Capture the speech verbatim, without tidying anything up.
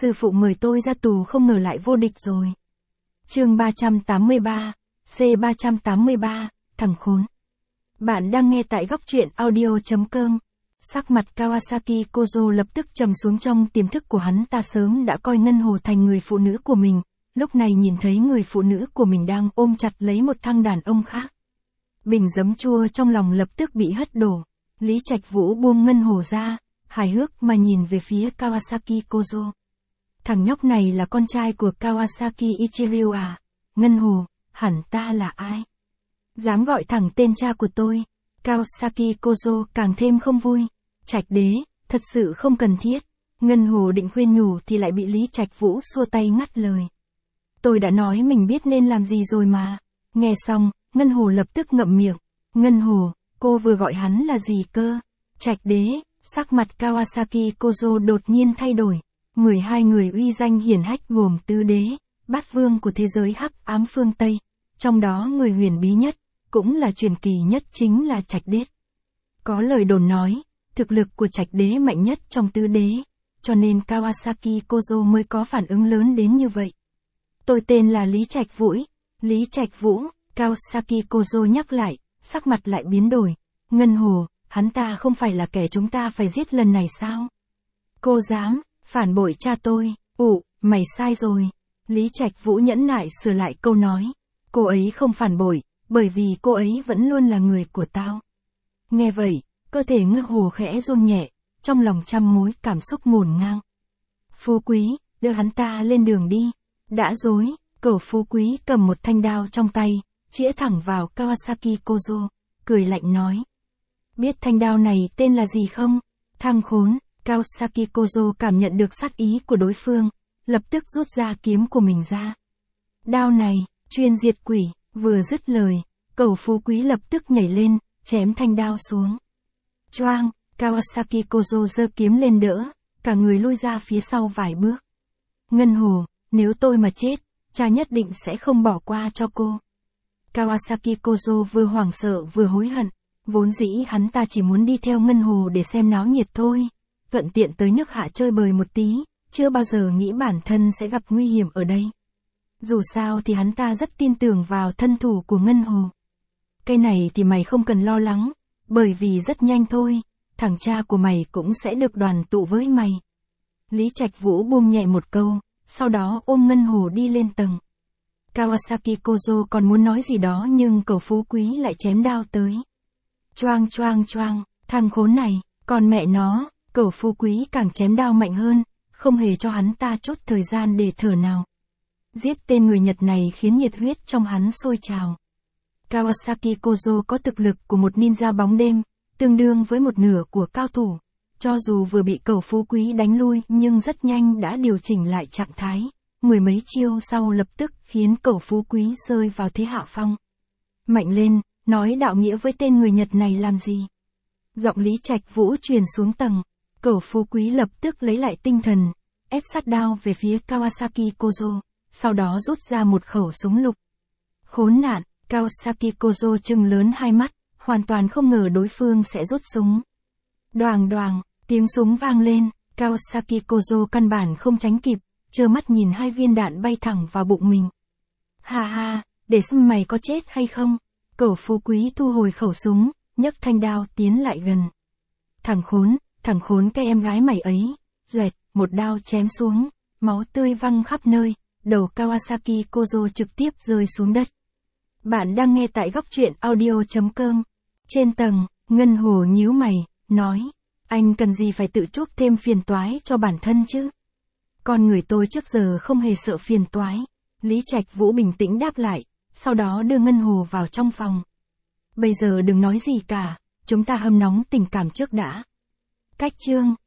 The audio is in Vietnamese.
Sư phụ mời tôi ra tù không ngờ lại vô địch rồi. Chương ba trăm tám mươi ba, C ba trăm tám mươi ba, thằng khốn. Bạn đang nghe tại góc truyện audio chấm com. Sắc mặt Kawasaki Kozo lập tức trầm xuống, trong tiềm thức của hắn ta sớm đã coi Ngân Hồ thành người phụ nữ của mình, lúc này nhìn thấy người phụ nữ của mình đang ôm chặt lấy một thằng đàn ông khác. Bình giấm chua trong lòng lập tức bị hất đổ. Lý Trạch Vũ buông Ngân Hồ ra, hài hước mà nhìn về phía Kawasaki Kozo. Thằng nhóc này là con trai của Kawasaki Ichiryu à? Ngân Hồ, hẳn ta là ai? Dám gọi thẳng tên cha của tôi. Kawasaki Kozo càng thêm không vui. Trạch đế, thật sự không cần thiết. Ngân Hồ định khuyên nhủ thì lại bị Lý Trạch Vũ xua tay ngắt lời. Tôi đã nói mình biết nên làm gì rồi mà. Nghe xong, Ngân Hồ lập tức ngậm miệng. Ngân Hồ, cô vừa gọi hắn là gì cơ? Trạch đế, sắc mặt Kawasaki Kozo đột nhiên thay đổi. mười hai người uy danh hiển hách gồm tứ đế, bát vương của thế giới hắc ám phương Tây. Trong đó người huyền bí nhất, cũng là truyền kỳ nhất chính là Trạch đế. Có lời đồn nói, thực lực của Trạch đế mạnh nhất trong tứ đế, cho nên Kawasaki Kozo mới có phản ứng lớn đến như vậy. Tôi tên là Lý Trạch Vũ. Lý Trạch Vũ, Kawasaki Kozo nhắc lại, sắc mặt lại biến đổi. Ngân Hồ, hắn ta không phải là kẻ chúng ta phải giết lần này sao? Cô dám phản bội cha tôi? Ụ, mày sai rồi. Lý Trạch Vũ nhẫn nại sửa lại câu nói. Cô ấy không phản bội, bởi vì cô ấy vẫn luôn là người của tao. Nghe vậy, cơ thể Ngân Hồ khẽ run nhẹ, trong lòng trăm mối cảm xúc ngổn ngang. Phú Quý, đưa hắn ta lên đường đi. Đã dối, cẩu Phú Quý cầm một thanh đao trong tay, chĩa thẳng vào Kawasaki Kozo, cười lạnh nói. Biết thanh đao này tên là gì không? Thằng khốn. Kawasaki Kozo cảm nhận được sát ý của đối phương, lập tức rút ra kiếm của mình ra. Đao này, chuyên diệt quỷ. Vừa dứt lời, cẩu Phú Quý lập tức nhảy lên, chém thanh đao xuống. Choang, Kawasaki Kozo giơ kiếm lên đỡ, cả người lui ra phía sau vài bước. Ngân Hồ, nếu tôi mà chết, cha nhất định sẽ không bỏ qua cho cô. Kawasaki Kozo vừa hoảng sợ vừa hối hận, vốn dĩ hắn ta chỉ muốn đi theo Ngân Hồ để xem náo nhiệt thôi, thuận tiện tới nước Hạ chơi bời một tí, chưa bao giờ nghĩ bản thân sẽ gặp nguy hiểm ở đây. Dù sao thì hắn ta rất tin tưởng vào thân thủ của Ngân Hồ. Cái này thì mày không cần lo lắng, bởi vì rất nhanh thôi, thằng cha của mày cũng sẽ được đoàn tụ với mày. Lý Trạch Vũ buông nhẹ một câu, sau đó ôm Ngân Hồ đi lên tầng. Kawasaki Kozo còn muốn nói gì đó nhưng cẩu Phú Quý lại chém đao tới. Choang choang choang, thằng khốn này, còn mẹ nó, cẩu Phú Quý càng chém đao mạnh hơn, không hề cho hắn ta chút thời gian để thở nào. Giết tên người Nhật này khiến nhiệt huyết trong hắn sôi trào. Kawasaki Kozo có thực lực của một ninja bóng đêm, tương đương với một nửa của cao thủ. Cho dù vừa bị cẩu Phú Quý đánh lui nhưng rất nhanh đã điều chỉnh lại trạng thái. Mười mấy chiêu sau lập tức khiến cẩu Phú Quý rơi vào thế hạ phong. Mạnh lên, nói đạo nghĩa với tên người Nhật này làm gì? Giọng Lý Trạch Vũ truyền xuống tầng. Cẩu Phú Quý lập tức lấy lại tinh thần, ép sát đao về phía Kawasaki Kozo, sau đó rút ra một khẩu súng lục. Khốn nạn, Kawasaki Kozo trừng lớn hai mắt, hoàn toàn không ngờ đối phương sẽ rút súng. Đoàng đoàng, tiếng súng vang lên, Kawasaki Kozo căn bản không tránh kịp, trơ mắt nhìn hai viên đạn bay thẳng vào bụng mình. Ha ha, để xem mày có chết hay không. Cẩu Phú Quý thu hồi khẩu súng, nhấc thanh đao tiến lại gần. Thằng khốn, thằng khốn cái em gái mày ấy. Duệt, một đao chém xuống, máu tươi văng khắp nơi, đầu Kawasaki Kozo trực tiếp rơi xuống đất. Bạn đang nghe tại góc truyện audio chấm com. Trên tầng, Ngân Hồ nhíu mày, nói, anh cần gì phải tự chuốc thêm phiền toái cho bản thân chứ? Con người tôi trước giờ không hề sợ phiền toái. Lý Trạch Vũ bình tĩnh đáp lại, sau đó đưa Ngân Hồ vào trong phòng. Bây giờ đừng nói gì cả, chúng ta hâm nóng tình cảm trước đã. Cách chương